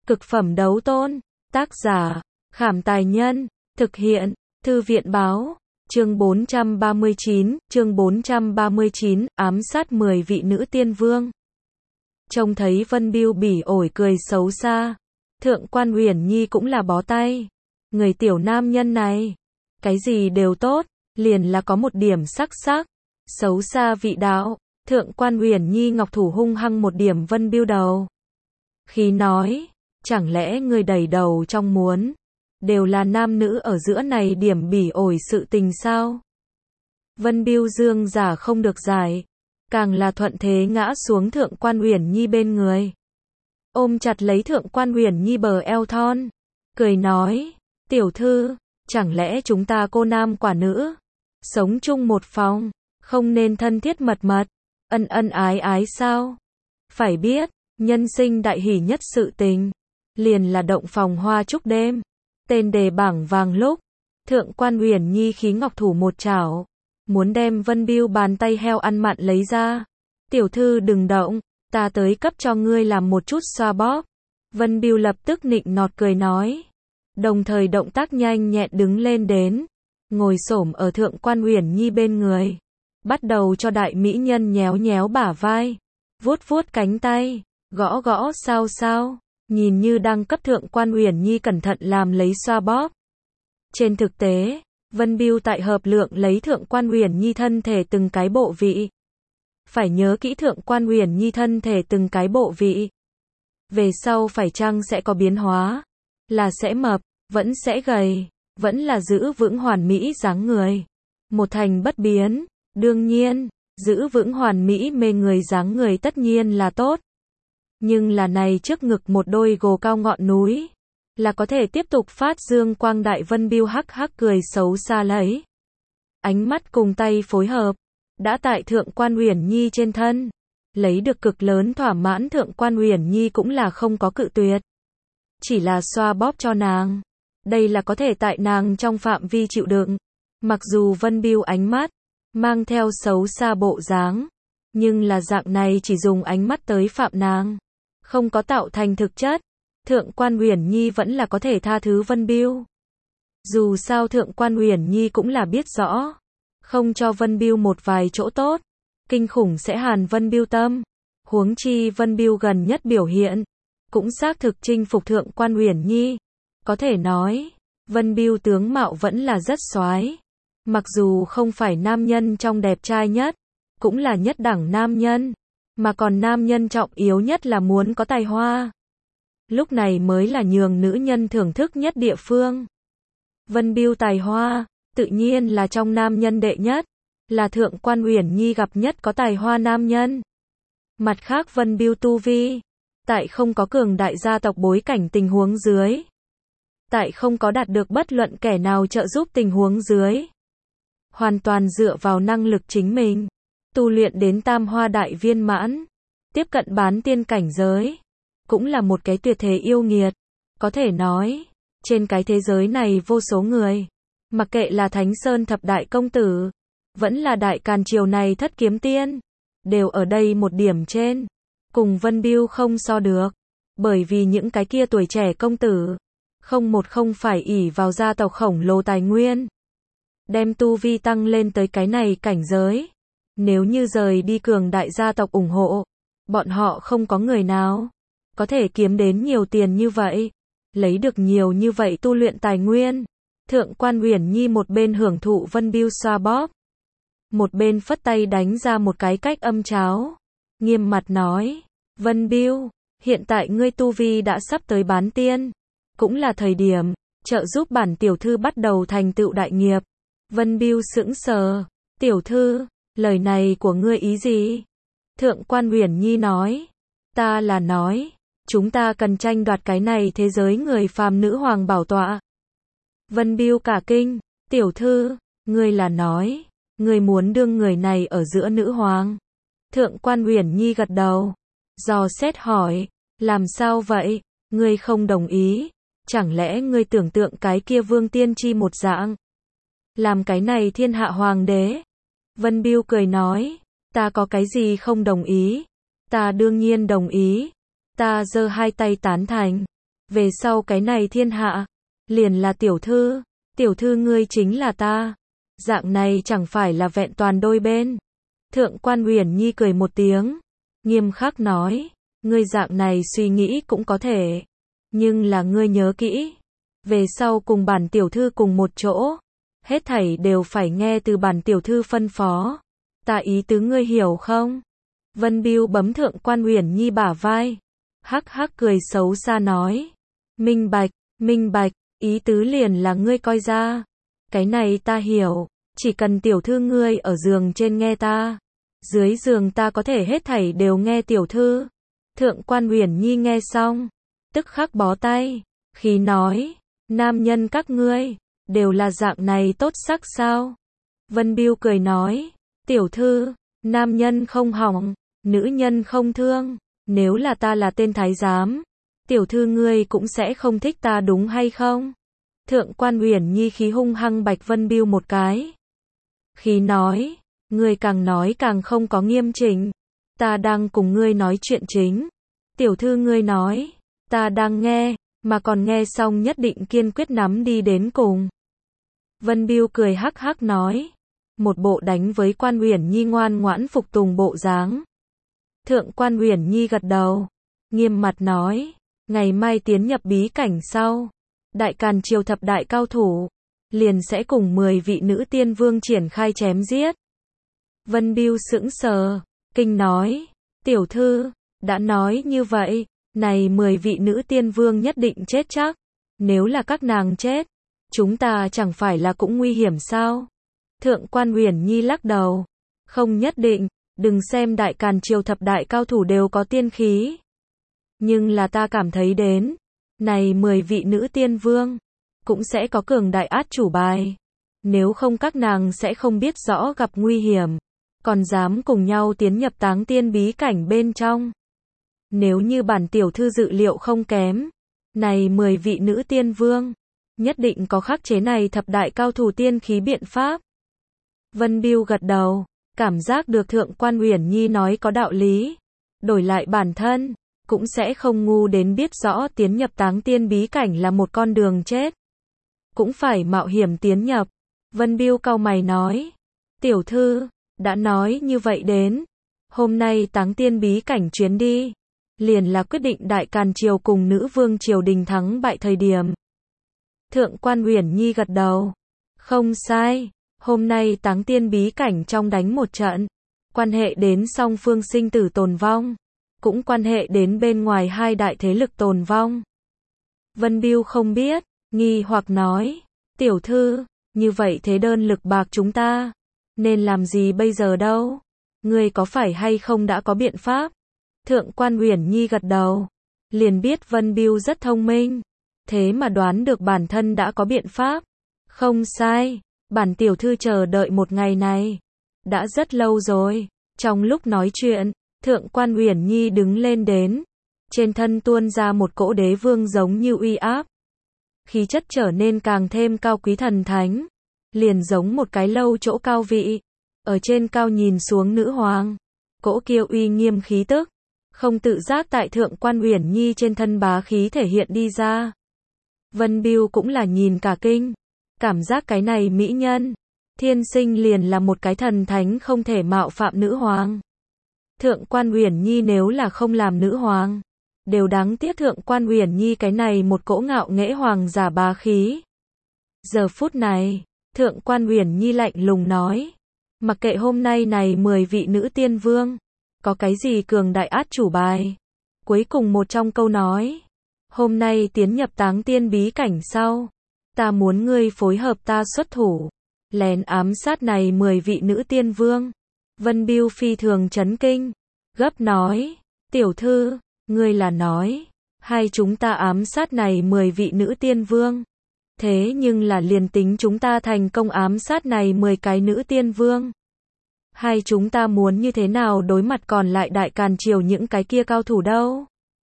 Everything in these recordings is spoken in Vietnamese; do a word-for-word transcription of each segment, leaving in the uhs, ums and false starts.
Cực phẩm đấu tôn. Tác giả, Khảm Tài Nhân. Thực hiện, Thư viện Báo. Chương bốn trăm ba mươi chín, chương bốn trăm ba mươi chín, ám sát mười vị nữ tiên vương. Trông thấy Vân Bưu bỉ ổi cười xấu xa. Thượng quan Uyển Nhi cũng là bó tay. Người tiểu nam nhân này, cái gì đều tốt, liền là có một điểm sắc sắc. Xấu xa vị đạo. Thượng quan Uyển Nhi ngọc thủ hung hăng một điểm Vân Bưu đầu. Khi nói, chẳng lẽ người đầy đầu trong muốn, đều là nam nữ ở giữa này điểm bỉ ổi sự tình sao? Vân Bưu dương giả không được giải, càng là thuận thế ngã xuống Thượng quan Uyển Nhi bên người. Ôm chặt lấy Thượng quan Uyển Nhi bờ eo thon, cười nói, tiểu thư, chẳng lẽ chúng ta cô nam quả nữ, sống chung một phòng, không nên thân thiết mật mật, ân ân ái ái sao? Phải biết, nhân sinh đại hỷ nhất sự tình, liền là động phòng hoa chúc đêm. Tên đề bảng vàng lúc, Thượng quan Uyển Nhi khí ngọc thủ một chảo, muốn đem Vân Bưu bàn tay heo ăn mặn lấy ra. Tiểu thư đừng động, ta tới cấp cho ngươi làm một chút xoa bóp. Vân Bưu lập tức nịnh nọt cười nói, đồng thời động tác nhanh nhẹn đứng lên đến, ngồi xổm ở Thượng quan Uyển Nhi bên người, bắt đầu cho đại mỹ nhân nhéo nhéo bả vai, vuốt vuốt cánh tay, gõ gõ sao sao, nhìn như đang cấp Thượng quan Uyển Nhi cẩn thận làm lấy xoa bóp. Trên thực tế, Vân Bưu tại hợp lượng lấy Thượng quan Uyển Nhi thân thể từng cái bộ vị. Phải nhớ kỹ Thượng quan Uyển Nhi thân thể từng cái bộ vị. Về sau phải chăng sẽ có biến hóa, là sẽ mập, vẫn sẽ gầy, vẫn là giữ vững hoàn mỹ dáng người, một thành bất biến. Đương nhiên, giữ vững hoàn mỹ mê người dáng người tất nhiên là tốt. Nhưng là này trước ngực một đôi gồ cao ngọn núi, là có thể tiếp tục phát dương quang đại. Vân Bưu hắc hắc cười xấu xa lấy. Ánh mắt cùng tay phối hợp, đã tại Thượng quan Uyển Nhi trên thân, lấy được cực lớn thỏa mãn. Thượng quan Uyển Nhi cũng là không có cự tuyệt. Chỉ là xoa bóp cho nàng. Đây là có thể tại nàng trong phạm vi chịu đựng. Mặc dù Vân Bưu ánh mắt, mang theo xấu xa bộ dáng, nhưng là dạng này chỉ dùng ánh mắt tới phạm nàng, không có tạo thành thực chất. Thượng quan Uyển Nhi vẫn là có thể tha thứ Vân Bưu. Dù sao Thượng quan Uyển Nhi cũng là biết rõ, không cho Vân Bưu một vài chỗ tốt, kinh khủng sẽ hàn Vân Bưu tâm. Huống chi Vân Bưu gần nhất biểu hiện, cũng xác thực chinh phục Thượng quan Uyển Nhi. Có thể nói, Vân Bưu tướng mạo vẫn là rất soái. Mặc dù không phải nam nhân trong đẹp trai nhất, cũng là nhất đẳng nam nhân, mà còn nam nhân trọng yếu nhất là muốn có tài hoa. Lúc này mới là nhường nữ nhân thưởng thức nhất địa phương. Vân Bưu tài hoa, tự nhiên là trong nam nhân đệ nhất, là Thượng quan Uyển Nhi gặp nhất có tài hoa nam nhân. Mặt khác Vân Bưu tu vi, tại không có cường đại gia tộc bối cảnh tình huống dưới, tại không có đạt được bất luận kẻ nào trợ giúp tình huống dưới, hoàn toàn dựa vào năng lực chính mình, tu luyện đến tam hoa đại viên mãn, tiếp cận bán tiên cảnh giới, cũng là một cái tuyệt thế yêu nghiệt. Có thể nói, trên cái thế giới này vô số người, mặc kệ là Thánh Sơn thập đại công tử, vẫn là đại càn triều này thất kiếm tiên, đều ở đây một điểm trên, cùng Vân Bưu không so được, bởi vì những cái kia tuổi trẻ công tử, không một không phải ỷ vào gia tộc khổng lồ tài nguyên, đem tu vi tăng lên tới cái này cảnh giới. Nếu như rời đi cường đại gia tộc ủng hộ, bọn họ không có người nào có thể kiếm đến nhiều tiền như vậy, lấy được nhiều như vậy tu luyện tài nguyên. Thượng quan Uyển Nhi một bên hưởng thụ Vân Bưu xoa bóp, một bên phất tay đánh ra một cái cách âm cháo, nghiêm mặt nói, Vân Bưu, hiện tại ngươi tu vi đã sắp tới bán tiên, cũng là thời điểm trợ giúp bản tiểu thư bắt đầu thành tựu đại nghiệp. Vân Bưu sững sờ, tiểu thư, lời này của ngươi ý gì? Thượng quan Uyển Nhi nói, ta là nói, chúng ta cần tranh đoạt cái này thế giới người phàm nữ hoàng bảo tọa. Vân Bưu cả kinh, tiểu thư, ngươi là nói, ngươi muốn đương người này ở giữa nữ hoàng. Thượng quan Uyển Nhi gật đầu, dò xét hỏi, làm sao vậy, ngươi không đồng ý, chẳng lẽ ngươi tưởng tượng cái kia vương tiên tri một dạng, làm cái này thiên hạ hoàng đế? Vân Bưu cười nói, ta có cái gì không đồng ý, ta đương nhiên đồng ý, ta giơ hai tay tán thành. Về sau cái này thiên hạ, liền là tiểu thư, tiểu thư ngươi chính là ta. Dạng này chẳng phải là vẹn toàn đôi bên. Thượng quan Uyển Nhi cười một tiếng, nghiêm khắc nói, ngươi dạng này suy nghĩ cũng có thể, nhưng là ngươi nhớ kỹ, về sau cùng bản tiểu thư cùng một chỗ, hết thảy đều phải nghe từ bản tiểu thư phân phó. Ta ý tứ ngươi hiểu không? Vân Bưu bấm thượng quan Uyển Nhi bả vai, hắc hắc cười xấu xa nói, minh bạch, minh bạch, ý tứ liền là ngươi coi ra. Cái này ta hiểu, chỉ cần tiểu thư ngươi ở giường trên nghe ta, dưới giường ta có thể hết thảy đều nghe tiểu thư. Thượng quan Uyển Nhi nghe xong, tức khắc bó tay, khi nói, nam nhân các ngươi, đều là dạng này tốt sắc sao? Vân Bưu cười nói, tiểu thư, nam nhân không hỏng, nữ nhân không thương, nếu là ta là tên thái giám, tiểu thư ngươi cũng sẽ không thích ta đúng hay không? Thượng quan Uyển Nhi khí hung hăng bạch Vân Bưu một cái. Khí nói, ngươi càng nói càng không có nghiêm chỉnh, ta đang cùng ngươi nói chuyện chính. Tiểu thư ngươi nói, ta đang nghe, mà còn nghe xong nhất định kiên quyết nắm đi đến cùng. Vân Bưu cười hắc hắc nói, một bộ đánh với quan Uyển Nhi ngoan ngoãn phục tùng bộ dáng. Thượng quan Uyển Nhi gật đầu, nghiêm mặt nói, ngày mai tiến nhập bí cảnh sau, Đại Càn Triều thập đại cao thủ, liền sẽ cùng mười vị nữ tiên vương triển khai chém giết. Vân Bưu sững sờ, kinh nói, tiểu thư, đã nói như vậy, này mười vị nữ tiên vương nhất định chết chắc, nếu là các nàng chết, chúng ta chẳng phải là cũng nguy hiểm sao? Thượng quan Uyển Nhi lắc đầu, không nhất định, đừng xem Đại Càn Triều thập đại cao thủ đều có tiên khí. Nhưng là ta cảm thấy đến, này mười vị nữ tiên vương, cũng sẽ có cường đại át chủ bài. Nếu không các nàng sẽ không biết rõ gặp nguy hiểm, còn dám cùng nhau tiến nhập táng tiên bí cảnh bên trong. Nếu như bản tiểu thư dự liệu không kém, này mười vị nữ tiên vương, nhất định có khắc chế này thập đại cao thủ tiên khí biện pháp. Vân Bưu gật đầu, cảm giác được thượng quan Uyển Nhi nói có đạo lý. Đổi lại bản thân, cũng sẽ không ngu đến biết rõ tiến nhập táng tiên bí cảnh là một con đường chết. Cũng phải mạo hiểm tiến nhập. Vân Bưu cau mày nói, tiểu thư, đã nói như vậy đến, hôm nay táng tiên bí cảnh chuyến đi, liền là quyết định Đại Càn Triều cùng nữ vương triều đình thắng bại thời điểm. Thượng quan Uyển Nhi gật đầu, không sai, hôm nay táng tiên bí cảnh trong đánh một trận, quan hệ đến song phương sinh tử tồn vong, cũng quan hệ đến bên ngoài hai đại thế lực tồn vong. Vân Bưu không biết, nghi hoặc nói, tiểu thư, như vậy thế đơn lực bạc chúng ta, nên làm gì bây giờ đâu? Ngươi có phải hay không đã có biện pháp? Thượng quan Uyển Nhi gật đầu, liền biết Vân Bưu rất thông minh, thế mà đoán được bản thân đã có biện pháp. Không sai, bản tiểu thư chờ đợi một ngày này, đã rất lâu rồi. Trong lúc nói chuyện, thượng quan Uyển Nhi đứng lên đến, trên thân tuôn ra một cỗ đế vương giống như uy áp. Khí chất trở nên càng thêm cao quý thần thánh, liền giống một cái lâu chỗ cao vị, ở trên cao nhìn xuống nữ hoàng. Cỗ kia uy nghiêm khí tức, không tự giác tại thượng quan Uyển Nhi trên thân bá khí thể hiện đi ra. Vân Bưu cũng là nhìn cả kinh, cảm giác cái này mỹ nhân, thiên sinh liền là một cái thần thánh không thể mạo phạm nữ hoàng. Thượng quan Uyển Nhi nếu là không làm nữ hoàng, đều đáng tiếc thượng quan Uyển Nhi cái này một cỗ ngạo nghễ hoàng giả bá khí. Giờ phút này, thượng quan Uyển Nhi lạnh lùng nói, mặc kệ hôm nay này mười vị nữ tiên vương, có cái gì cường đại át chủ bài. Cuối cùng một trong câu nói, hôm nay tiến nhập táng tiên bí cảnh sau, ta muốn ngươi phối hợp ta xuất thủ, lén ám sát này mười vị nữ tiên vương. Vân Bưu phi thường chấn kinh, gấp nói, tiểu thư, ngươi là nói, hay chúng ta ám sát này mười vị nữ tiên vương. Thế nhưng là liền tính chúng ta thành công ám sát này mười cái nữ tiên vương, hay chúng ta muốn như thế nào đối mặt còn lại Đại Càn Triều những cái kia cao thủ đâu?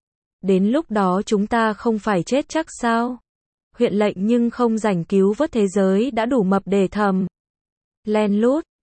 Đến lúc đó chúng ta không phải chết chắc sao? Huyện lệnh nhưng không rảnh cứu vớt thế giới đã đủ mập để thầm. Len lút,